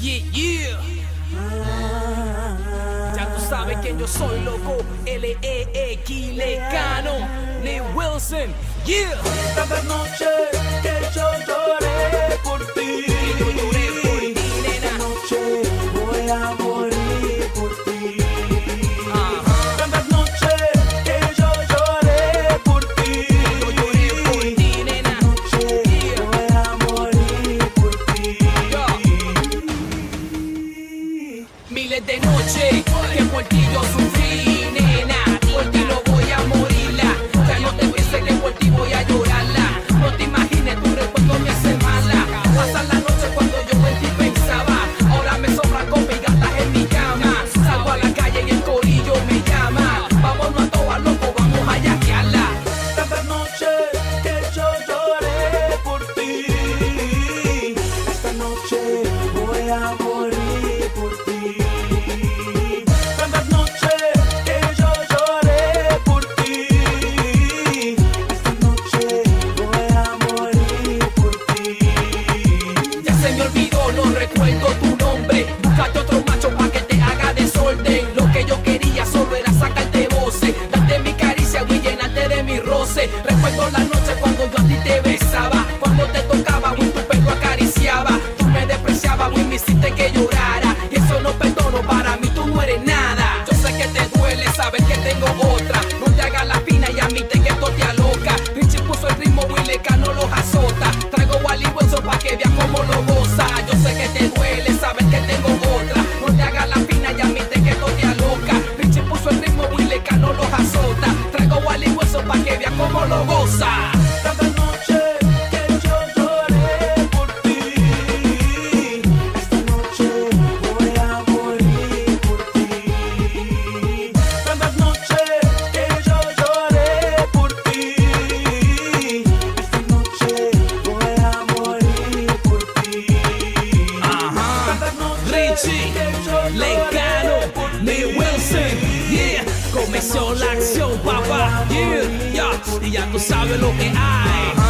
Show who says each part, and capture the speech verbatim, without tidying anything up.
Speaker 1: Yeah, yeah. Ya tú sabes que yo soy loco. L E X Lecano, Lee Wilson. Yeah.
Speaker 2: Tantas noches que yo lloré por ti.
Speaker 1: Yo lloré por ti,
Speaker 2: Esta
Speaker 1: nena.
Speaker 2: noche voy a morir por ti.
Speaker 1: Ajá.
Speaker 2: Tantas noches que yo lloré por ti.
Speaker 1: Yo lloré por ti, nena.
Speaker 2: Noche
Speaker 1: Yeah.
Speaker 2: voy a morir por ti.
Speaker 1: Miles de noches que por ti yo sufrí, nena. Por ti no voy a morirla. Ya no te pienses que por ti voy a llorarla. No te imagines, tu recuerdo me hace mala. Pasan las noches cuando yo en ti pensaba. Ahora me sobran con mis gatas en mi cama. Salgo a la calle y el corillo me llama. Vámonos a todas, loco, vamos a yaquearla.
Speaker 2: Tantas noches que yo lloré por ti. Esta noche voy a morir por ti. Tantas noches que yo lloré por ti. Esta noche voy a morir por ti.
Speaker 1: Ya se me olvidó, no recuerdo tu nombre. Búscate otro macho pa' que te haga desorden. Lo que yo quería solo era sacarte voces, darte mi caricia y llenarte de mi roce. Recuerdo la noche cuando yo a ti te besaba, cuando te tocaba y tu pelo acariciaba. Tú me despreciabas y me hiciste que llorara. Y eso no perdono, para mí tú no eres nada. Yo sé que te duele saber que tengo otra. No te hagas la fina y admite que esto te aloca. Richie puso el ritmo y Lecano los azota. Traigo Wally Wilson pa' que veas cómo lo goza. Yo sé que te duele saber que tengo otra. No te hagas la fina y admite que esto te aloca. Richie puso el ritmo y Lecano los azota. Traigo Wally Wilson pa' que veas cómo lo goza.
Speaker 2: Tantas noches que yo lloré por ti. Esta noche voy a morir por ti. Tantas noches que yo lloré por ti. Esta noche voy a morir por ti.
Speaker 1: Ajá.
Speaker 2: Tantas noches
Speaker 1: Richie,
Speaker 2: que yo lloré
Speaker 1: Lecano,
Speaker 2: por
Speaker 1: Lee
Speaker 2: ti.
Speaker 1: Wilson. Yeah. Comenzó la acción, papá. Yeah, yeah. Y ya tú sabes lo que hay.